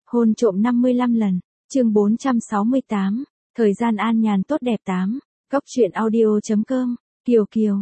Hôn trộm 55 lần, chương 468, thời gian an nhàn tốt đẹp 8, Cóc truyện audio.com, Kiều Kiều,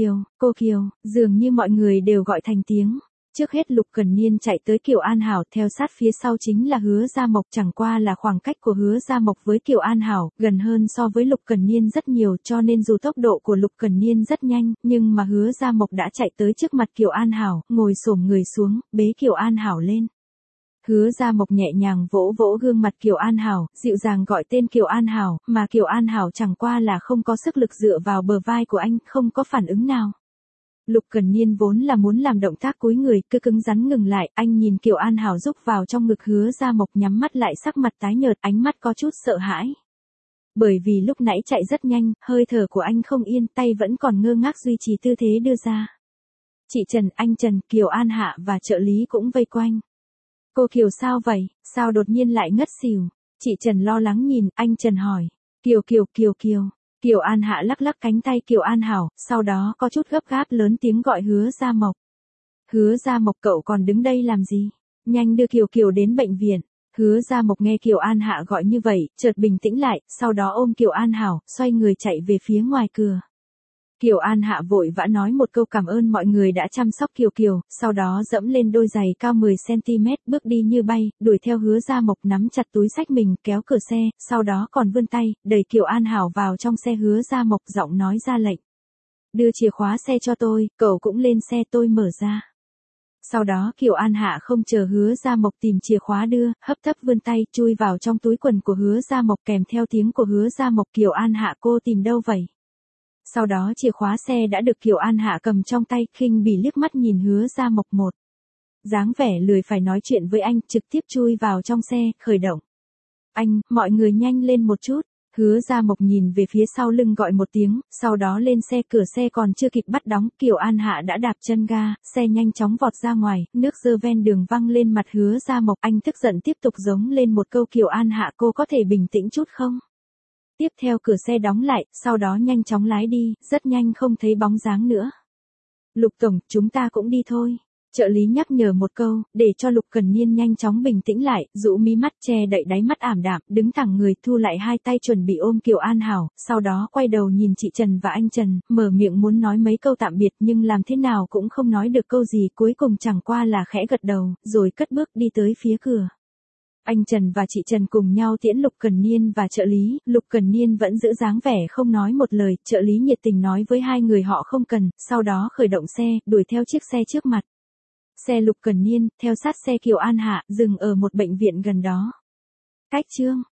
cô Kiều, dường như mọi người đều gọi thành tiếng. Trước hết Lục Cẩn Niên chạy tới Kiều An Hảo, theo sát phía sau chính là Hứa Gia Mộc, chẳng qua là khoảng cách của Hứa Gia Mộc với Kiều An Hảo gần hơn so với Lục Cẩn Niên rất nhiều, cho nên dù tốc độ của Lục Cẩn Niên rất nhanh, nhưng mà Hứa Gia Mộc đã chạy tới trước mặt Kiều An Hảo, ngồi xổm người xuống, bế Kiều An Hảo lên. Hứa Gia Mộc nhẹ nhàng vỗ vỗ gương mặt Kiều An Hảo, dịu dàng gọi tên Kiều An Hảo, mà Kiều An Hảo chẳng qua là không có sức lực dựa vào bờ vai của anh, không có phản ứng nào. Lục Cẩn Niên vốn là muốn làm động tác cúi người, cứ cứng rắn ngừng lại, anh nhìn Kiều An Hảo rúc vào trong ngực Hứa Gia Mộc, nhắm mắt lại, sắc mặt tái nhợt, ánh mắt có chút sợ hãi. Bởi vì lúc nãy chạy rất nhanh, hơi thở của anh không yên, tay vẫn còn ngơ ngác duy trì tư thế đưa ra. Chị Trần, anh Trần, Kiều An Hạ và trợ lý cũng vây quanh. Cô Kiều sao vậy, sao đột nhiên lại ngất xỉu? Chị Trần lo lắng nhìn, anh Trần hỏi. Kiều. Kiều An Hạ lắc lắc cánh tay Kiều An Hảo, sau đó có chút gấp gáp lớn tiếng gọi Hứa Gia Mộc. Hứa Gia Mộc, cậu còn đứng đây làm gì? Nhanh đưa Kiều đến bệnh viện. Hứa Gia Mộc nghe Kiều An Hạ gọi như vậy, chợt bình tĩnh lại, sau đó ôm Kiều An Hảo, xoay người chạy về phía ngoài cửa. Kiều An Hạ vội vã nói một câu cảm ơn mọi người đã chăm sóc Kiều, sau đó dẫm lên đôi giày cao 10cm, bước đi như bay, đuổi theo Hứa Gia Mộc, nắm chặt túi xách mình, kéo cửa xe, sau đó còn vươn tay, đẩy Kiều An Hảo vào trong xe. Hứa Gia Mộc giọng nói ra lệnh. Đưa chìa khóa xe cho tôi, cậu cũng lên xe, tôi mở ra. Sau đó Kiều An Hạ không chờ Hứa Gia Mộc tìm chìa khóa đưa, hấp tấp vươn tay, chui vào trong túi quần của Hứa Gia Mộc, kèm theo tiếng của Hứa Gia Mộc. Kiều An Hạ, cô tìm đâu vậy? Sau đó chìa khóa xe đã được Kiều An Hạ cầm trong tay, khinh bỉ liếc mắt nhìn Hứa Gia Mộc một. Dáng vẻ lười phải nói chuyện với anh, trực tiếp chui vào trong xe, khởi động. Anh, mọi người nhanh lên một chút. Hứa Gia Mộc nhìn về phía sau lưng gọi một tiếng, sau đó lên xe. Cửa xe còn chưa kịp bắt đóng, Kiều An Hạ đã đạp chân ga, xe nhanh chóng vọt ra ngoài, nước dơ ven đường văng lên mặt Hứa Gia Mộc. Anh tức giận tiếp tục giống lên một câu. Kiều An Hạ, cô có thể bình tĩnh chút không? Tiếp theo cửa xe đóng lại, sau đó nhanh chóng lái đi, rất nhanh không thấy bóng dáng nữa. Lục tổng, chúng ta cũng đi thôi. Trợ lý nhắc nhở một câu, để cho Lục Cẩn Niên nhanh chóng bình tĩnh lại, rũ mí mắt, che đậy đáy mắt ảm đạm, đứng thẳng người, thu lại hai tay chuẩn bị ôm Kiều An Hảo, sau đó quay đầu nhìn chị Trần và anh Trần, mở miệng muốn nói mấy câu tạm biệt nhưng làm thế nào cũng không nói được câu gì, cuối cùng chẳng qua là khẽ gật đầu, rồi cất bước đi tới phía cửa. Anh Trần và chị Trần cùng nhau tiễn Lục Cẩn Niên và trợ lý, Lục Cẩn Niên vẫn giữ dáng vẻ không nói một lời, trợ lý nhiệt tình nói với hai người họ không cần, sau đó khởi động xe, đuổi theo chiếc xe trước mặt. Xe Lục Cẩn Niên, theo sát xe Kiều An Hạ, dừng ở một bệnh viện gần đó. Cách chương